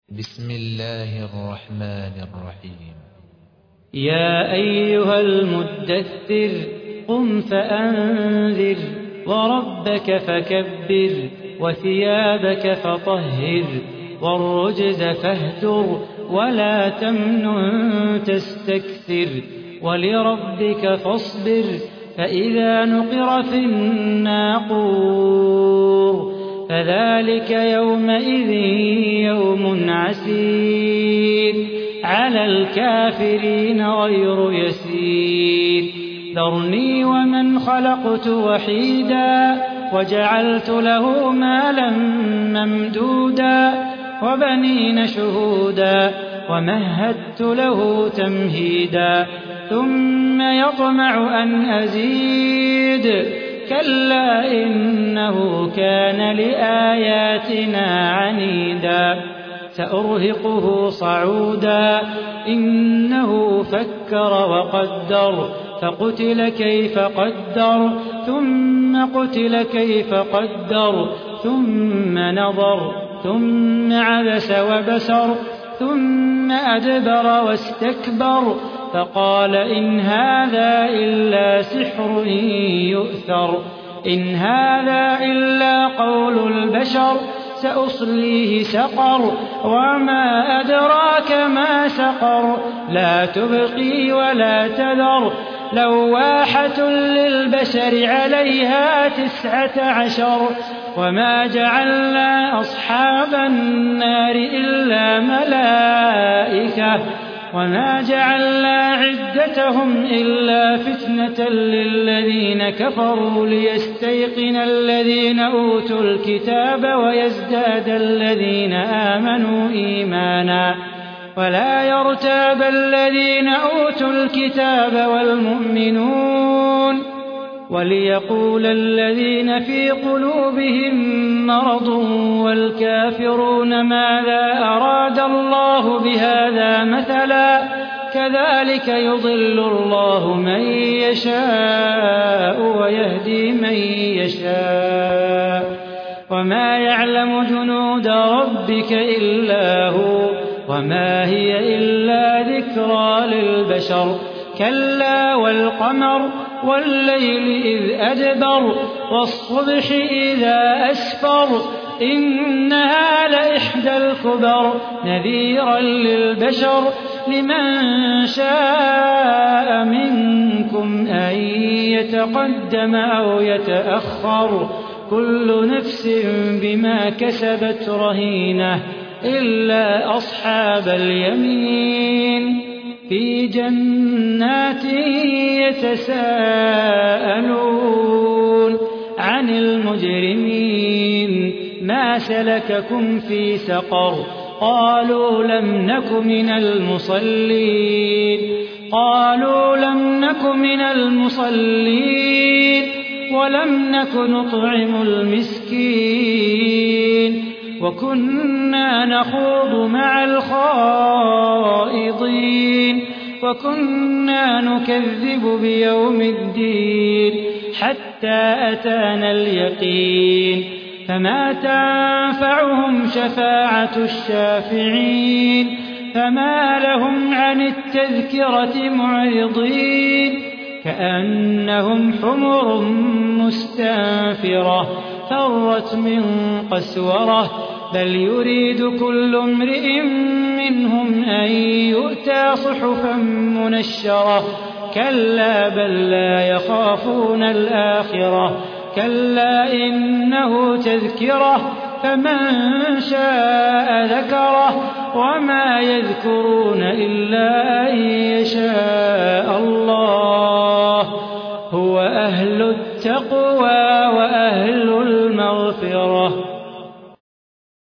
بسم الله الرحمن الرحيم. يا أيها المدثر قم فأنذر وربك فكبر وثيابك فطهر والرجز فاهجر ولا تمنن تستكثر ولربك فاصبر فإذا نقر في الناقور فذلك يومئذ يوم عسير على الكافرين غير يسير ذرني ومن خلقت وحيدا وجعلت له مالا ممدودا وبنين شهودا ومهدت له تمهيدا ثم يطمع أن أزيد كلا إنه كان لآياتنا عنيدا سأرهقه صعودا إنه فكر وقدر فقتل كيف قدر ثم قتل كيف قدر ثم نظر ثم عبس وبسر ثم أدبر واستكبر فقال إن هذا إلا سحر يؤثر إن هذا إلا قول البشر سأصليه سقر وما أدراك ما سقر لا تبقي ولا تذر لواحة للبشر عليها 19 وما جعلنا أصحاب النار إلا ملائكة وما جعلنا عدتهم إلا فتنة للذين كفروا ليستيقن الذين أوتوا الكتاب ويزداد الذين آمنوا إيمانا ولا يرتاب الذين أوتوا الكتاب والمؤمنون وليقول الذين في قلوبهم مرض والكافرون ماذا أراد الله بهذا مثلا كذلك يضل الله من يشاء ويهدي من يشاء وما يعلم جنود ربك إلا هو وما هي إلا ذكرى للبشر كلا والقمر والليل إذ أدبر والصبح إذا أسفر إنها لإحدى الكبر نذيرا للبشر لمن شاء منكم أن يتقدم أو يتأخر كل نفس بما كسبت رهينة إلا أصحاب اليمين في جنات يتساءلون عن المجرمين ما سلككم في سقر قالوا لم نك من المصلين قالوا لم نك من المصلين ولم نك نطعم المسكين وكنا نخوض مع الخائضين وكنا نكذب بيوم الدين حتى أتانا اليقين فما تنفعهم شفاعة الشافعين فما لهم عن التذكرة معرضين كأنهم حمر مستنفرة فرت من قسورة بل يريد كل امرئ منهم أن يؤتى صحفا منشرة كلا بل لا يخافون الآخرة كلا إنه تذكرة فمن شاء ذكره وما يذكرون إلا أن يشاء الله هو أهل التقوى